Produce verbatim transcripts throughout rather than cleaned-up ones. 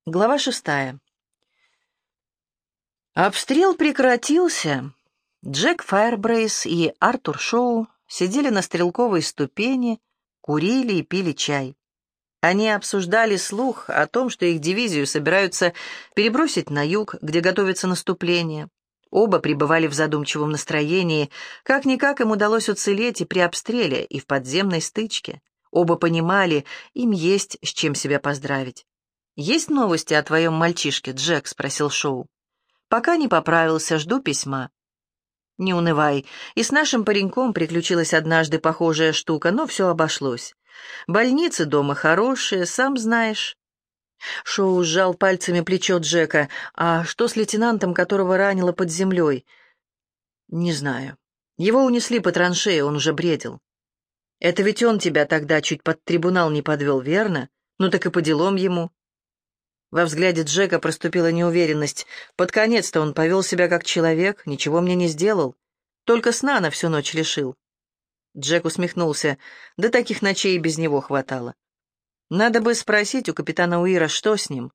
Глава шестая. Обстрел прекратился. Джек Файрбрейс и Артур Шоу сидели на стрелковой ступени, курили и пили чай. Они обсуждали слух о том, что их дивизию собираются перебросить на юг, где готовится наступление. Оба пребывали в задумчивом настроении. Как-никак им удалось уцелеть и при обстреле, и в подземной стычке. Оба понимали, им есть с чем себя поздравить. «Есть новости о твоем мальчишке, Джек?» — спросил Шоу. «Пока не поправился, жду письма». «Не унывай. И с нашим пареньком приключилась однажды похожая штука, но все обошлось. Больницы дома хорошие, сам знаешь». Шоу сжал пальцами плечо Джека. «А что с лейтенантом, которого ранило под землей?» «Не знаю. Его унесли по траншее, он уже бредил». «Это ведь он тебя тогда чуть под трибунал не подвел, верно? Ну так и по делам ему». Во взгляде Джека проступила неуверенность. Под конец-то он повел себя как человек, ничего мне не сделал. Только сна на всю ночь лишил. Джек усмехнулся. Да таких ночей и без него хватало. Надо бы спросить у капитана Уира, что с ним.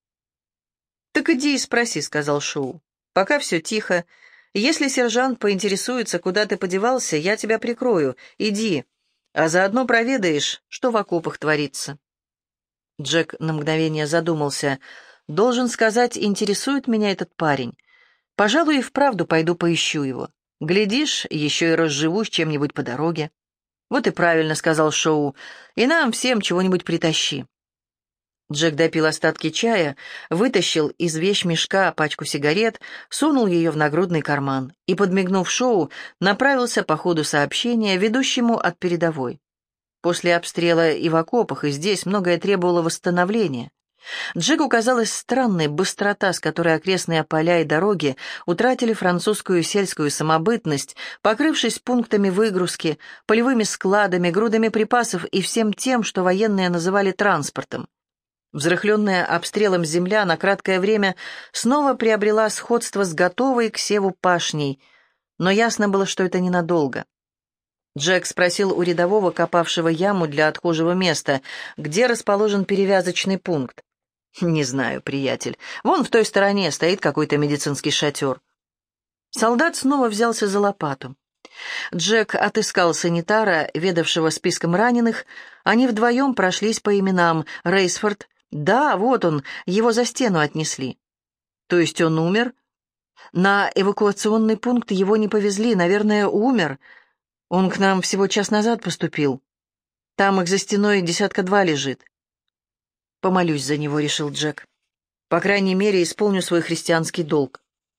«Так иди и спроси», — сказал Шоу. «Пока все тихо. Если сержант поинтересуется, куда ты подевался, я тебя прикрою. Иди, а заодно проведаешь, что в окопах творится». Джек на мгновение задумался. «Должен сказать, интересует меня этот парень. Пожалуй, и вправду пойду поищу его. Глядишь, еще и разживусь чем-нибудь по дороге». «Вот и правильно», — сказал Шоу. «И нам всем чего-нибудь притащи». Джек допил остатки чая, вытащил из вещмешка пачку сигарет, сунул ее в нагрудный карман и, подмигнув Шоу, направился по ходу сообщения, ведущему от передовой. После обстрела и в окопах, и здесь многое требовало восстановления. Джеку казалась странной быстрота, с которой окрестные поля и дороги утратили французскую сельскую самобытность, покрывшись пунктами выгрузки, полевыми складами, грудами припасов и всем тем, что военные называли транспортом. Взрыхленная обстрелом земля на краткое время снова приобрела сходство с готовой к севу пашней, но ясно было, что это ненадолго. Джек спросил у рядового, копавшего яму для отхожего места, где расположен перевязочный пункт. «Не знаю, приятель. Вон в той стороне стоит какой-то медицинский шатер». Солдат снова взялся за лопату. Джек отыскал санитара, ведавшего списком раненых. Они вдвоем прошлись по именам. Рейсфорд. Да, вот он, его за стену отнесли. То есть он умер? На эвакуационный пункт его не повезли, наверное, умер. Он к нам всего час назад поступил. Там их за стеной десятка два лежит. «Помолюсь за него», — решил Джек. «По крайней мере, исполню свой христианский долг».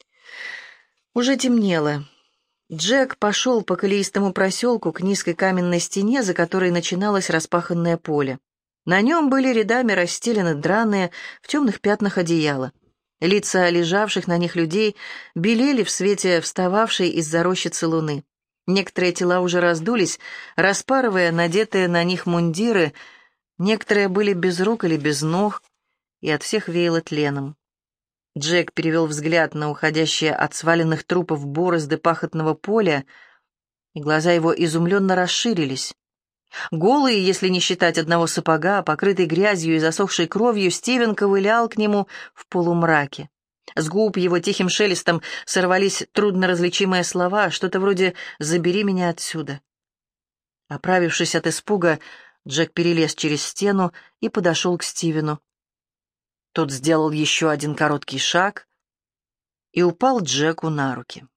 Уже темнело. Джек пошел по колеистому проселку к низкой каменной стене, за которой начиналось распаханное поле. На нем были рядами расстелены драные в темных пятнах одеяла. Лица лежавших на них людей белели в свете встававшей из-за рощицы луны. Некоторые тела уже раздулись, распарывая надетые на них мундиры, некоторые были без рук или без ног, и от всех веяло тленом. Джек перевел взгляд на уходящие от сваленных трупов борозды пахотного поля, и глаза его изумленно расширились. Голый, если не считать одного сапога, покрытый грязью и засохшей кровью, Стивен ковылял к нему в полумраке. С губ его тихим шелестом сорвались трудноразличимые слова, что-то вроде «забери меня отсюда». Оправившись от испуга, Джек перелез через стену и подошел к Стивену. Тот сделал еще один короткий шаг и упал Джеку на руки.